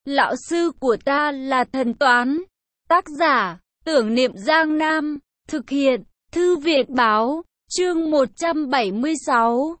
Lão sư của ta là thần toán. Tác giả, Tưởng Niệm Giang Nam. Thực hiện, Thư viện Báo. Chương 176.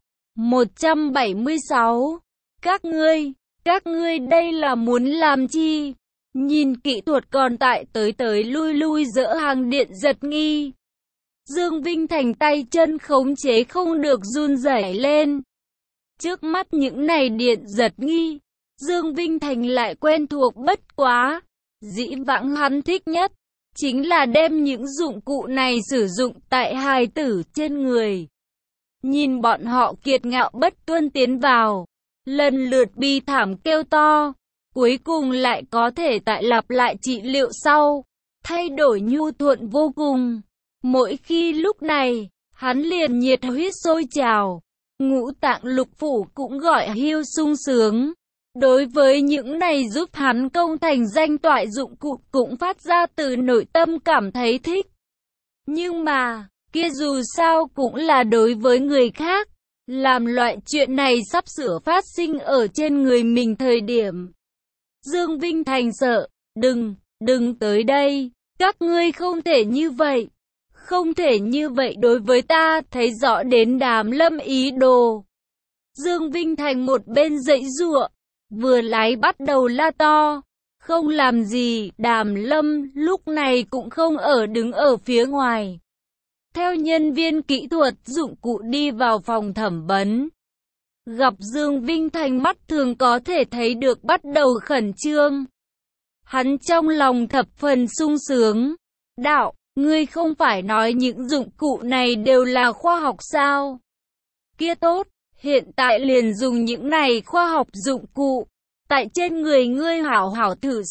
176. Các ngươi đây là muốn làm chi? Nhìn kỹ thuật còn tại tới lui giữa hàng điện giật nghi. Dương Vinh Thành tay chân khống chế không được run rẩy lên. Trước mắt những này điện giật nghi, Dương Vinh Thành lại quen thuộc bất quá. Dĩ vãng hắn thích nhất chính là đem những dụng cụ này sử dụng tại hài tử trên người. Nhìn bọn họ kiệt ngạo bất tuân tiến vào, lần lượt bi thảm kêu to, cuối cùng lại có thể tại lặp lại trị liệu sau, thay đổi nhu thuận vô cùng. Mỗi khi lúc này, hắn liền nhiệt huyết sôi trào, ngũ tạng lục phủ cũng gọi hiu sung sướng. Đối với những này giúp hắn công thành danh toại dụng cụ cũng phát ra từ nội tâm cảm thấy thích. Nhưng mà, kia dù sao cũng là đối với người khác, làm loại chuyện này sắp sửa phát sinh ở trên người mình thời điểm. Dương Vinh Thành sợ, đừng tới đây, các ngươi không thể như vậy. Không thể như vậy đối với ta, thấy rõ đến Đàm Lâm ý đồ. Dương Vinh Thành một bên giãy giụa, vừa lái bắt đầu la to. Không làm gì, Đàm Lâm lúc này cũng không đứng ở phía ngoài. Theo nhân viên kỹ thuật dụng cụ đi vào phòng thẩm vấn. Gặp Dương Vinh Thành mắt thường có thể thấy được bắt đầu khẩn trương. Hắn trong lòng thập phần sung sướng. Đạo, ngươi không phải nói những dụng cụ này đều là khoa học sao? Kia tốt, hiện tại liền dùng những này khoa học dụng cụ. Tại trên người ngươi hảo hảo thử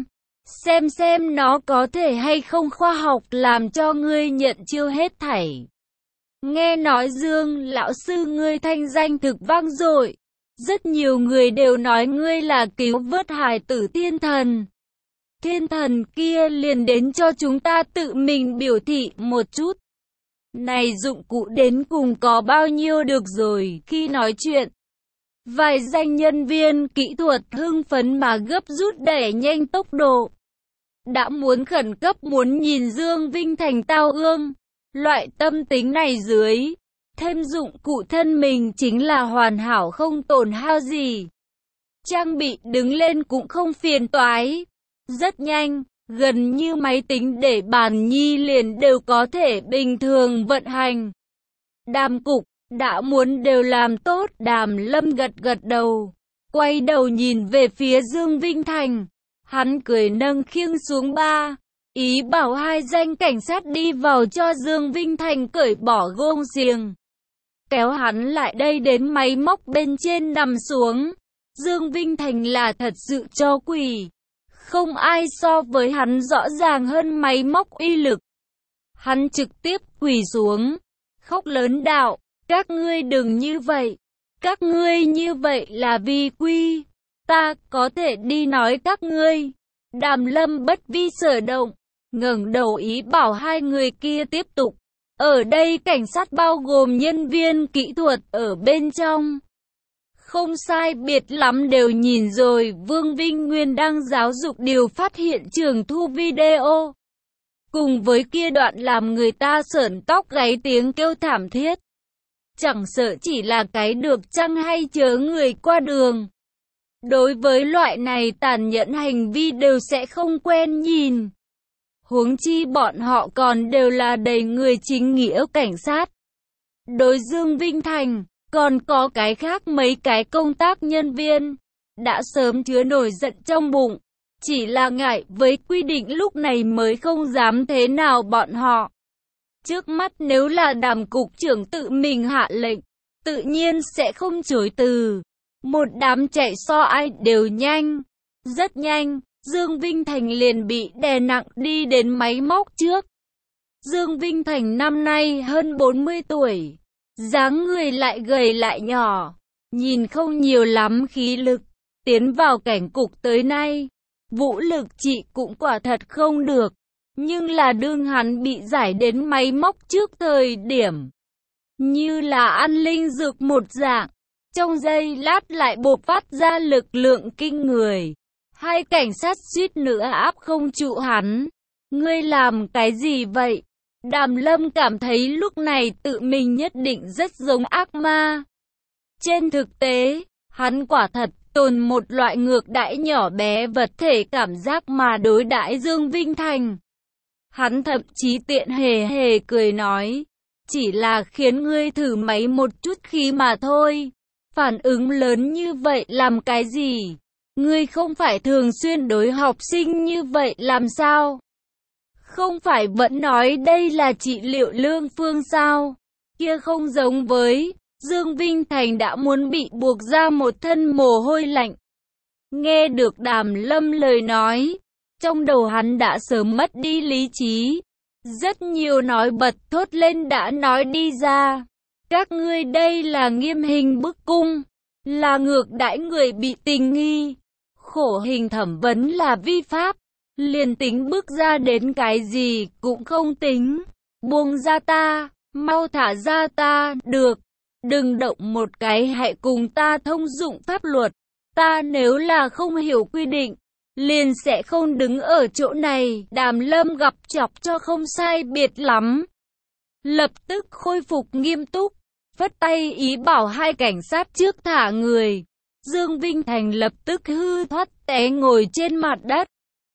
xem nó có thể hay không khoa học làm cho ngươi nhận chiêu hết thảy. Nghe nói Dương lão sư ngươi thanh danh thực vang dội, rất nhiều người đều nói ngươi là cứu vớt hài tử thiên thần. Thiên thần kia liền đến cho chúng ta tự mình biểu thị một chút. Này dụng cụ đến cùng có bao nhiêu được rồi. Khi nói chuyện, vài danh nhân viên kỹ thuật hưng phấn mà gấp rút đẩy nhanh tốc độ. Đã muốn khẩn cấp muốn nhìn Dương Vinh Thành tao ương. Loại tâm tính này dưới, thêm dụng cụ thân mình chính là hoàn hảo không tổn hao gì. Trang bị đứng lên cũng không phiền toái. Rất nhanh, gần như máy tính để bàn nhi liền đều có thể bình thường vận hành. Đàm cục, đã muốn đều làm tốt. Đàm Lâm gật đầu, quay đầu nhìn về phía Dương Vinh Thành. Hắn cười nâng khiêng xuống ý bảo hai danh cảnh sát đi vào cho Dương Vinh Thành cởi bỏ gông xiềng. Kéo hắn lại đây đến máy móc bên trên nằm xuống. Dương Vinh Thành là thật sự cho quỷ. Không ai so với hắn rõ ràng hơn máy móc uy lực. Hắn trực tiếp quỳ xuống, khóc lớn đạo, các ngươi đừng như vậy. Các ngươi như vậy là vi quy. Ta có thể đi nói các ngươi. Đàm Lâm bất vi sở động, ngẩng đầu ý bảo hai người kia tiếp tục. Ở đây cảnh sát bao gồm nhân viên kỹ thuật ở bên trong. Không sai biệt lắm đều nhìn rồi. Vương Vinh Nguyên đang giáo dục điều phát hiện trường thu video. Cùng với kia đoạn làm người ta sởn tóc gáy tiếng kêu thảm thiết. Chẳng sợ chỉ là cái được chăng hay chớ người qua đường. Đối với loại này tàn nhẫn hành vi đều sẽ không quen nhìn. Huống chi bọn họ còn đều là đầy người chính nghĩa cảnh sát. Đối Dương Vinh Thành, còn có cái khác mấy cái công tác nhân viên, đã sớm chứa nổi giận trong bụng. Chỉ là ngại với quy định lúc này mới không dám thế nào bọn họ. Trước mắt nếu là Đàm cục trưởng tự mình hạ lệnh, tự nhiên sẽ không chối từ. Một đám chạy so ai đều nhanh. Rất nhanh, Dương Vinh Thành liền bị đè nặng đi đến máy móc trước. Dương Vinh Thành năm nay hơn 40 tuổi. Dáng người lại gầy lại nhỏ. Nhìn không nhiều lắm khí lực. Tiến vào cảnh cục tới nay, vũ lực trị cũng quả thật không được. Nhưng là đương hắn bị giải đến máy móc trước thời điểm. Như là ăn linh dược một dạng. Trong giây lát lại bộc phát ra lực lượng kinh người. Hai cảnh sát suýt nữa áp không trụ hắn. Ngươi làm cái gì vậy? Đàm Lâm cảm thấy lúc này tự mình nhất định rất giống ác ma. Trên thực tế, hắn quả thật tồn một loại ngược đãi nhỏ bé vật thể cảm giác mà đối đãi Dương Vinh Thành. Hắn thậm chí tiện hề hề cười nói, chỉ là khiến ngươi thử máy một chút khí mà thôi. Phản ứng lớn như vậy làm cái gì? Ngươi không phải thường xuyên đối học sinh như vậy làm sao? Không phải vẫn nói đây là trị liệu lương phương sao? Kia không giống với... Dương Vinh Thành đã muốn bị buộc ra một thân mồ hôi lạnh. Nghe được Đàm Lâm lời nói, trong đầu hắn đã sớm mất đi lý trí. Rất nhiều nói bật thốt lên đã nói đi ra. Các ngươi đây là nghiêm hình bức cung, là ngược đãi người bị tình nghi. Khổ hình thẩm vấn là vi pháp, liền tính bước ra đến cái gì cũng không tính. Buông ra ta, mau thả ra ta, được. Đừng động một cái, hãy cùng ta thông dụng pháp luật. Ta nếu là không hiểu quy định, liền sẽ không đứng ở chỗ này. Đàm Lâm gặp chọc cho không sai biệt lắm. Lập tức khôi phục nghiêm túc, phất tay ý bảo hai cảnh sát trước thả người. Dương Vinh Thành lập tức hư thoát té ngồi trên mặt đất.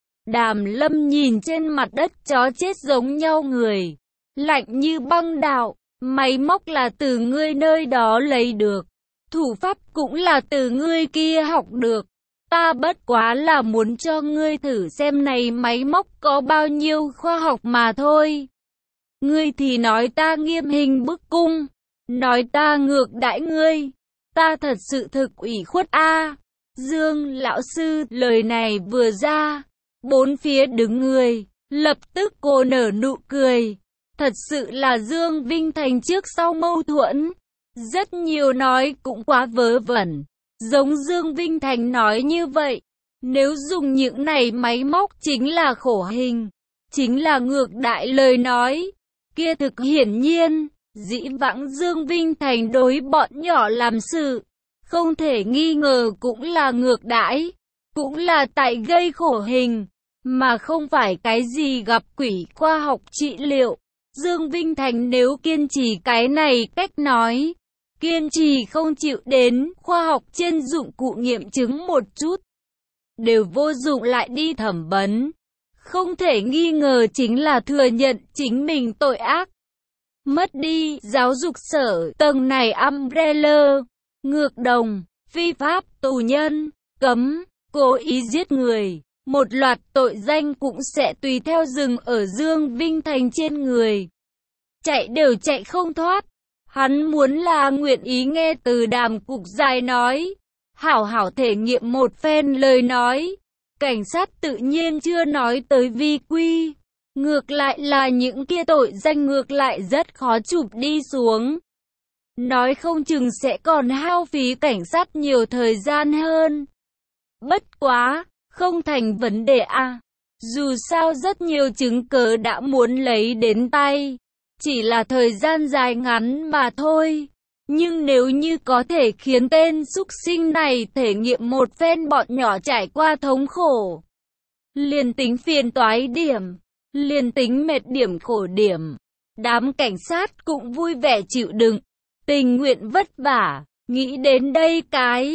Đàm Lâm nhìn trên mặt đất chó chết giống nhau người, lạnh như băng đạo. Máy móc là từ ngươi nơi đó lấy được, thủ pháp cũng là từ ngươi kia học được. Ta bất quá là muốn cho ngươi thử xem này máy móc có bao nhiêu khoa học mà thôi. Ngươi thì nói ta nghiêm hình bức cung, nói ta ngược đãi ngươi. Ta thật sự thực ủy khuất a. Dương lão sư lời này vừa ra, bốn phía đứng người, lập tức cô nở nụ cười. Thật sự là Dương Vinh Thành trước sau mâu thuẫn. Rất nhiều nói cũng quá vớ vẩn. Giống Dương Vinh Thành nói như vậy. Nếu dùng những này máy móc chính là khổ hình, chính là ngược đại lời nói. Kia thực hiển nhiên, dĩ vãng Dương Vinh Thành đối bọn nhỏ làm sự. Không thể nghi ngờ cũng là ngược đãi. Cũng là tại gây khổ hình. Mà không phải cái gì gặp quỷ khoa học trị liệu. Dương Vinh Thành nếu kiên trì cái này cách nói, kiên trì không chịu đến khoa học trên dụng cụ nghiệm chứng một chút, đều vô dụng lại đi thẩm vấn. Không thể nghi ngờ chính là thừa nhận chính mình tội ác. Mất đi giáo dục sở tầng này umbrella, ngược đồng, phi pháp, tù nhân, cấm, cố ý giết người. Một loạt tội danh cũng sẽ tùy theo dừng ở Dương Vinh Thành trên người. Chạy đều chạy không thoát. Hắn muốn là nguyện ý nghe từ Đàm cục dài nói. Hảo hảo thể nghiệm một phen lời nói. Cảnh sát tự nhiên chưa nói tới vi quy. Ngược lại là những kia tội danh ngược lại rất khó chụp đi xuống. Nói không chừng sẽ còn hao phí cảnh sát nhiều thời gian hơn. Bất quá, không thành vấn đề à. Dù sao rất nhiều chứng cớ đã muốn lấy đến tay. Chỉ là thời gian dài ngắn mà thôi. Nhưng nếu như có thể khiến tên súc sinh này thể nghiệm một phen bọn nhỏ trải qua thống khổ. Liền tính phiền toái điểm. Liền tính mệt điểm khổ điểm. Đám cảnh sát cũng vui vẻ chịu đựng. Tình nguyện vất vả. Nghĩ đến đây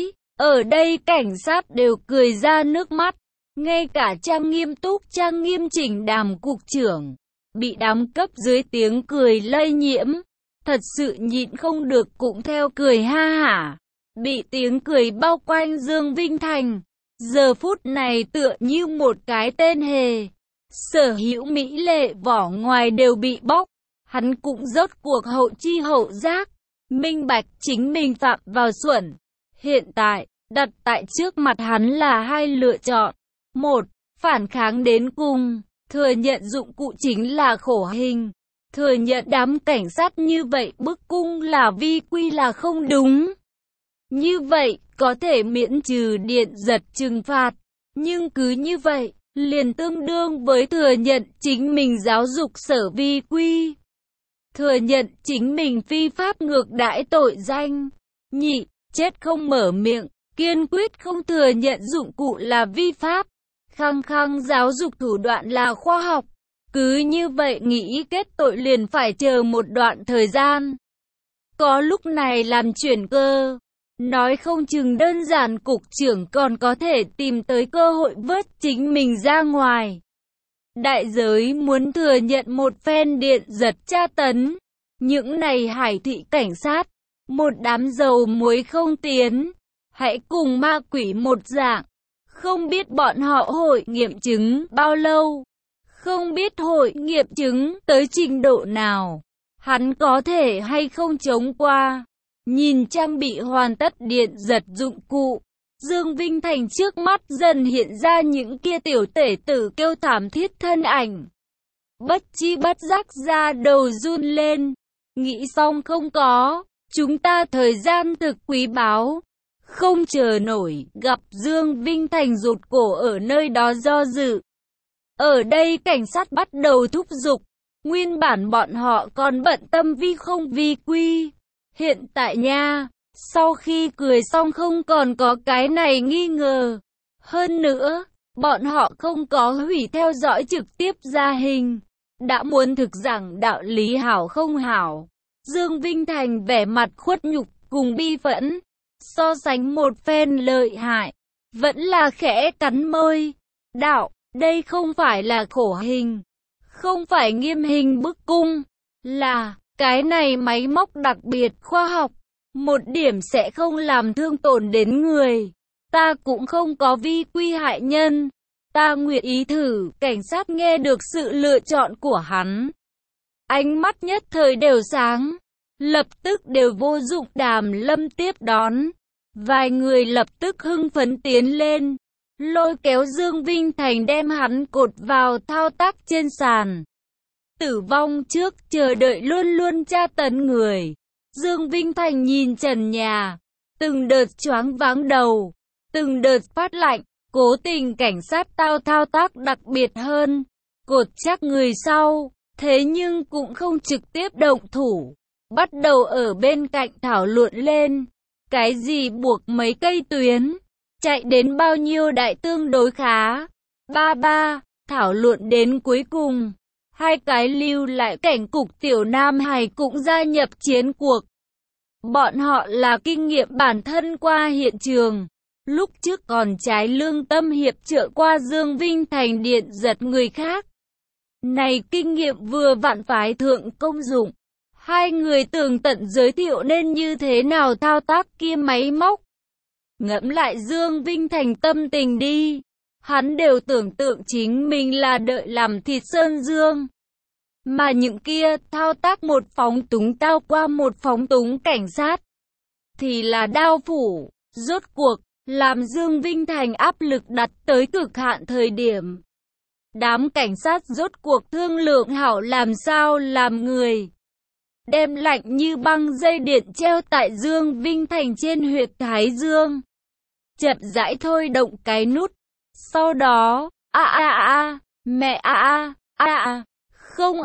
ở đây cảnh sát đều cười ra nước mắt. Ngay cả trang nghiêm túc trang nghiêm chỉnh Đàm cục trưởng. Bị đám cấp dưới tiếng cười lây nhiễm. Thật sự nhịn không được cũng theo cười ha hả. Bị tiếng cười bao quanh Dương Vinh Thành. Giờ phút này tựa như một cái tên hề. Sở hữu mỹ lệ vỏ ngoài đều bị bóc. Hắn cũng rốt cuộc hậu chi hậu giác. Minh bạch chính mình phạm vào xuẩn. Hiện tại, đặt tại trước mặt hắn là hai lựa chọn. Một, phản kháng đến cùng. Thừa nhận dụng cụ chính là khổ hình. Thừa nhận đám cảnh sát như vậy bức cung là vi quy là không đúng. Như vậy, có thể miễn trừ điện giật trừng phạt. Nhưng cứ như vậy, liền tương đương với thừa nhận chính mình giáo dục sở vi quy. Thừa nhận chính mình phi pháp ngược đãi tội danh. Nhị, chết không mở miệng. kiên quyết không thừa nhận dụng cụ là vi pháp, khăng khăng giáo dục thủ đoạn là khoa học. Cứ như vậy nghĩ kết tội liền phải chờ một đoạn thời gian. Có lúc này làm chuyển cơ, nói không chừng đơn giản cục trưởng còn có thể tìm tới cơ hội vớt chính mình ra ngoài. Đại giới muốn thừa nhận một phen điện giật tra tấn. Những này hải thị cảnh sát, một đám dầu muối không tiến, hãy cùng ma quỷ một dạng. Không biết bọn họ hội nghiệm chứng bao lâu, không biết hội nghiệm chứng tới trình độ nào, hắn có thể hay không chống qua. Nhìn trang bị hoàn tất điện giật dụng cụ, Dương Vinh Thành trước mắt dần hiện ra những kia tiểu tể tử kêu thảm thiết thân ảnh. Bất chi bất giác ra đầu run lên, nghĩ xong không có, chúng ta thời gian thực quý báu, không chờ nổi, gặp Dương Vinh Thành rụt cổ ở nơi đó do dự. Ở đây cảnh sát bắt đầu thúc giục, nguyên bản bọn họ còn bận tâm vi không vi quy. Hiện tại nha, sau khi cười xong không còn có cái này nghi ngờ. Hơn nữa, bọn họ không có hủy theo dõi trực tiếp ra hình. Đã muốn thực giảng đạo lý hảo không hảo. Dương Vinh Thành vẻ mặt khuất nhục cùng bi phẫn. So sánh một phen lợi hại, vẫn là khẽ cắn môi. Đạo, đây không phải là khổ hình, không phải nghiêm hình bức cung, là cái này máy móc đặc biệt khoa học, một điểm sẽ không làm thương tổn đến người. Ta cũng không có vi quy hại nhân. Ta nguyện ý thử. Cảnh sát nghe được sự lựa chọn của hắn, ánh mắt nhất thời đều sáng, lập tức đều vô dụng. Đàm Lâm tiếp đón, vài người lập tức hưng phấn tiến lên, lôi kéo Dương Vinh Thành đem hắn cột vào thao tác trên sàn. Tử vong trước chờ đợi luôn luôn tra tấn người. Dương Vinh Thành nhìn trần nhà, từng đợt choáng váng đầu, từng đợt phát lạnh. Cố tình cảnh sát thao tác đặc biệt hơn, cột chắc người sau, thế nhưng cũng không trực tiếp động thủ, bắt đầu ở bên cạnh thảo luận lên. Cái gì buộc mấy cây tuyến, chạy đến bao nhiêu đại tương đối khá. Ba, thảo luận đến cuối cùng, hai cái lưu lại cảnh cục Tiểu Nam Hải cũng gia nhập chiến cuộc. Bọn họ là kinh nghiệm bản thân qua hiện trường. Lúc trước còn trái lương tâm hiệp trợ qua Dương Vinh Thành điện giật người khác. Này kinh nghiệm vừa vặn phái thượng công dụng. Hai người tường tận giới thiệu nên như thế nào thao tác kia máy móc. Ngẫm lại Dương Vinh Thành tâm tình đi. Hắn đều tưởng tượng chính mình là đợi làm thịt Sơn Dương. Mà những kia thao tác một phóng túng tao qua một phóng túng cảnh sát thì là đao phủ. Rốt cuộc làm Dương Vinh Thành áp lực đặt tới cực hạn thời điểm. Đám cảnh sát rốt cuộc thương lượng hảo làm sao làm người. Đem lạnh như băng dây điện treo tại Dương Vinh Thành trên huyệt thái dương. Chậm rãi thôi động cái nút. Sau đó, mẹ không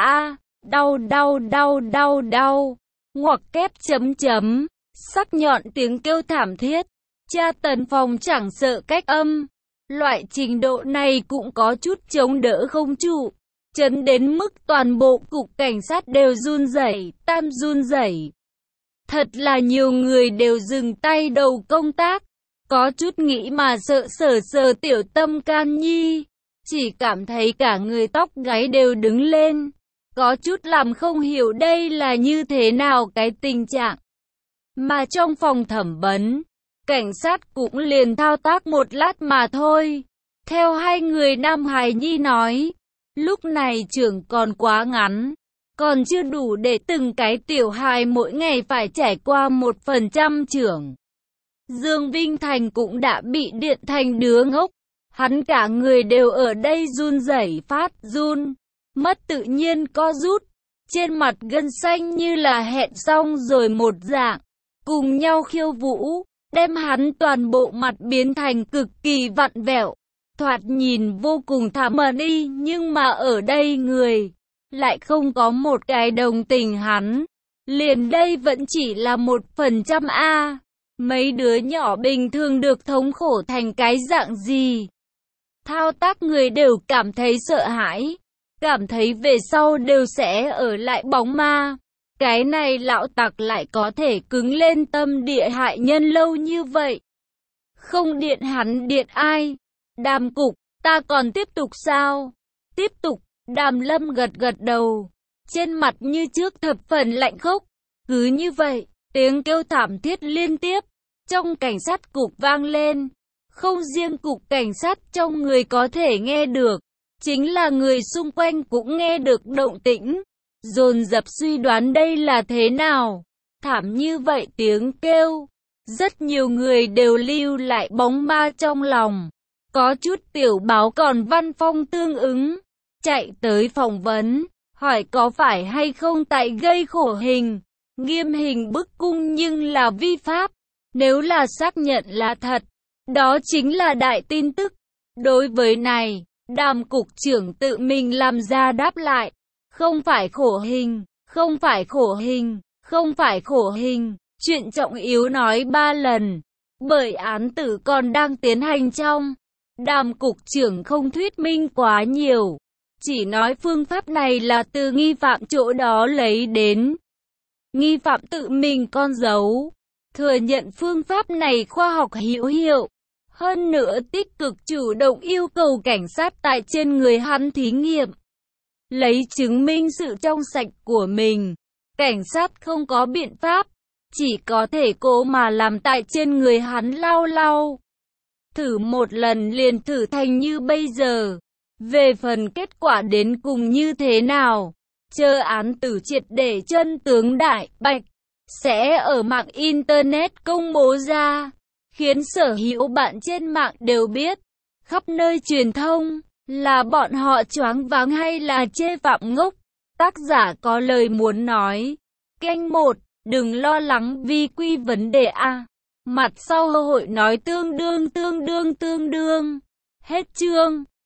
đau. Ngoặc kép chấm. Sắc nhọn tiếng kêu thảm thiết. Tra tấn phòng chẳng sợ cách âm. Loại trình độ này cũng có chút chống đỡ không trụ. Chấn đến mức toàn bộ cục cảnh sát đều run rẩy. Thật là nhiều người đều dừng tay đầu công tác. Có chút nghĩ mà sợ sờ tiểu tâm can nhi. Chỉ cảm thấy cả người tóc gáy đều đứng lên. Có chút làm không hiểu đây là như thế nào cái tình trạng. Mà trong phòng thẩm vấn, cảnh sát cũng liền thao tác một lát mà thôi. Theo hai người Nam Hải Nhi nói, lúc này trưởng còn quá ngắn, còn chưa đủ để từng cái tiểu hài mỗi ngày phải trải qua 1% trưởng. Dương Vinh Thành cũng đã bị điện thành đứa ngốc. Hắn cả người đều ở đây run rẩy phát run, mất tự nhiên co rút, trên mặt gân xanh như là hẹn xong rồi một dạng, cùng nhau khiêu vũ, đem hắn toàn bộ mặt biến thành cực kỳ vặn vẹo, thoạt nhìn vô cùng thảm đi, nhưng mà ở đây người lại không có một cái đồng tình hắn, liền đây vẫn chỉ là 1% a. Mấy đứa nhỏ bình thường được thống khổ thành cái dạng gì? Thao tác người đều cảm thấy sợ hãi, cảm thấy về sau đều sẽ ở lại bóng ma. Cái này lão tặc lại có thể cứng lên tâm địa hại nhân lâu như vậy. Không điện hắn điện ai? Đàm Cục, ta còn tiếp tục sao? Tiếp tục, Đàm Lâm gật gật đầu, trên mặt như trước thập phần lạnh khốc. Cứ như vậy, tiếng kêu thảm thiết liên tiếp trong cảnh sát cục vang lên. Không riêng cục cảnh sát trong người có thể nghe được, chính là người xung quanh cũng nghe được động tĩnh, dồn dập suy đoán đây là thế nào. Thảm như vậy tiếng kêu, rất nhiều người đều lưu lại bóng ma trong lòng. Có chút tiểu báo còn văn phong tương ứng, chạy tới phỏng vấn, hỏi có phải hay không tại gây khổ hình, nghiêm hình bức cung nhưng là vi pháp. Nếu là xác nhận là thật, đó chính là đại tin tức. Đối với này, Đàm cục trưởng tự mình làm ra đáp lại. Không phải khổ hình, không phải khổ hình, không phải khổ hình. Chuyện trọng yếu nói 3 lần, bởi án tử còn đang tiến hành trong. Đàm cục trưởng không thuyết minh quá nhiều, chỉ nói phương pháp này là từ nghi phạm chỗ đó lấy đến. Nghi phạm tự mình con dấu, thừa nhận phương pháp này khoa học hữu hiệu. Hơn nữa tích cực chủ động yêu cầu cảnh sát tại trên người hắn thí nghiệm, lấy chứng minh sự trong sạch của mình. Cảnh sát không có biện pháp, chỉ có thể cố mà làm tại trên người hắn lau lau. Thử một lần liền thử thành như bây giờ. Về phần kết quả đến cùng như thế nào, chờ án tử triệt để chân tướng đại bạch, sẽ ở mạng Internet công bố ra, khiến sở hữu bạn trên mạng đều biết, khắp nơi truyền thông, là bọn họ choáng váng hay là chê phạm ngốc. Tác giả có lời muốn nói. Kênh 1, đừng lo lắng vì quy vấn đề A. Mặt sau hội nói tương đương. Hết chương.